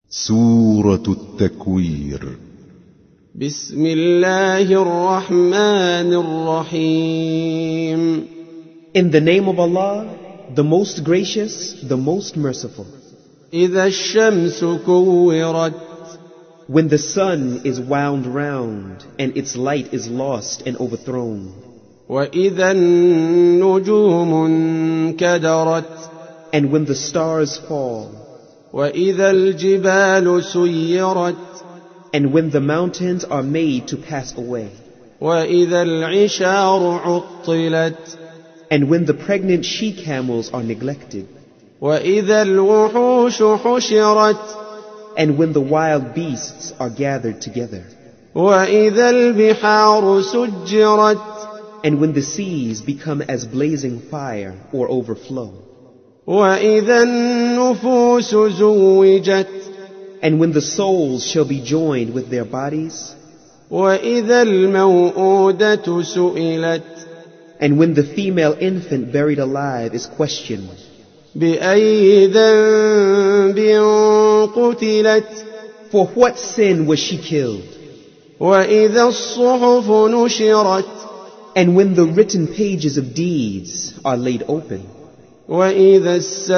سورة التكوير. بسم الله الرحمن الرحيم. In the name of Allah, the most gracious, the most merciful. إذا الشمس كورت. When the sun is wound round and its light is lost and overthrown. وإذا النجوم انكدرت. And when the stars fall. وإذا الجبال سيرت. And when the mountains are made to pass away. وإذا العشار عطلت. And when the pregnant she-camels are neglected. وإذا الوحوش حشرت. And when the wild beasts are gathered together. وإذا البحار سجرت. And when the seas become as blazing fire or overflow. وإذا النفوس زوجت. And when the souls shall be joined with their bodies. وإذا الموءودة سئلت. And when the female infant buried alive is questioned. بأي ذنب قتلت. For what sin was she killed? وإذا الصحف نشرت. And when the written pages of deeds are laid open. وإذا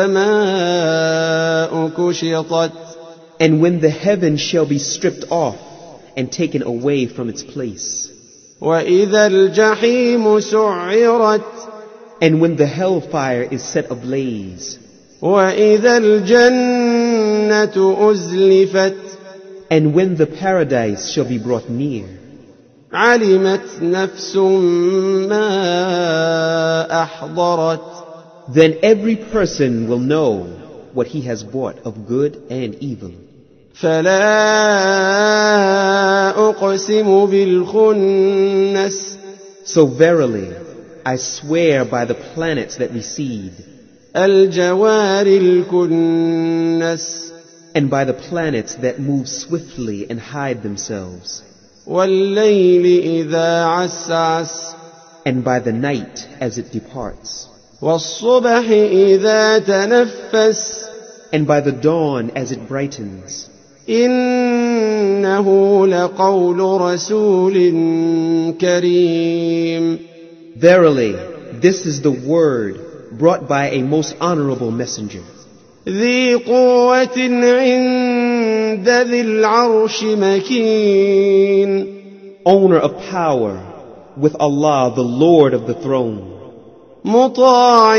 السماء كشطت. And when the heavens shall be stripped off and taken away from its place. وإذا الجحيم سعرت. And when the hellfire is set ablaze. وإذا الجنة أزلفت. And when the paradise shall be brought near. علمت نفس ما أحضرت. Then every person will know what he has bought of good and evil. فلا أقسم بالخنس. So verily, I swear by the planets that recede. الجوار الكنس. And by the planets that move swiftly and hide themselves. والليل إذا عسعس. And by the night as it departs. والصبح إذا تنفس. And by the dawn as it brightens. إنه لقول رسول كريم. Verily, this is the word brought by a most honorable messenger. ذي قوة عند ذي العرش مكين. Owner of power, with Allah the Lord of the throne. مطاع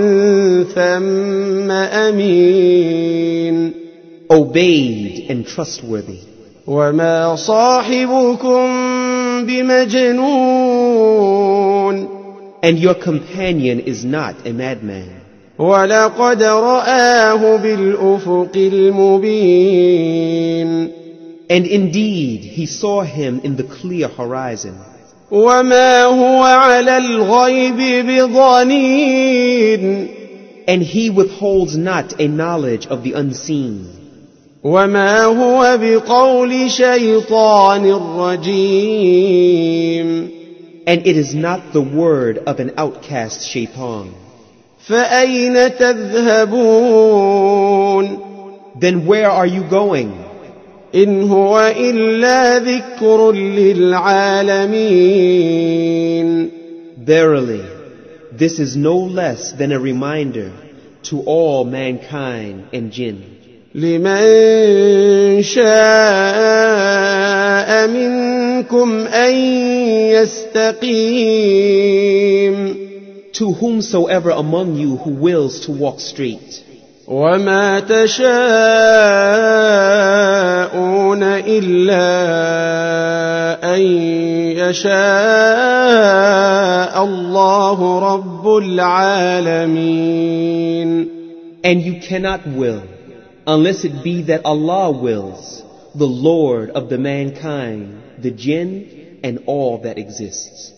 ثم أمين. Obeyed and trustworthy. وما صاحبكم بمجنون. And your companion is not a madman. ولقد رآه بالأفق المبين. And indeed, he saw him in the clear horizon. وما هو على الغيب بضنين. And he withholds not a knowledge of the unseen. وما هو بقول شيطان رجيم. And it is not the word of an outcast shaitan. فأين تذهبون. Then where are you going? إن هو إلا ذكر للعالمين. Verily, this is no less than a reminder to all mankind and jinn. لمن شاء منكم أن يستقيم. To whomsoever among you who wills to walk straight. وما تشاءون إلا أن يشاء الله رب العالمين. And you cannot will, unless it be that Allah wills, the Lord of the mankind, the jinn, and all that exists.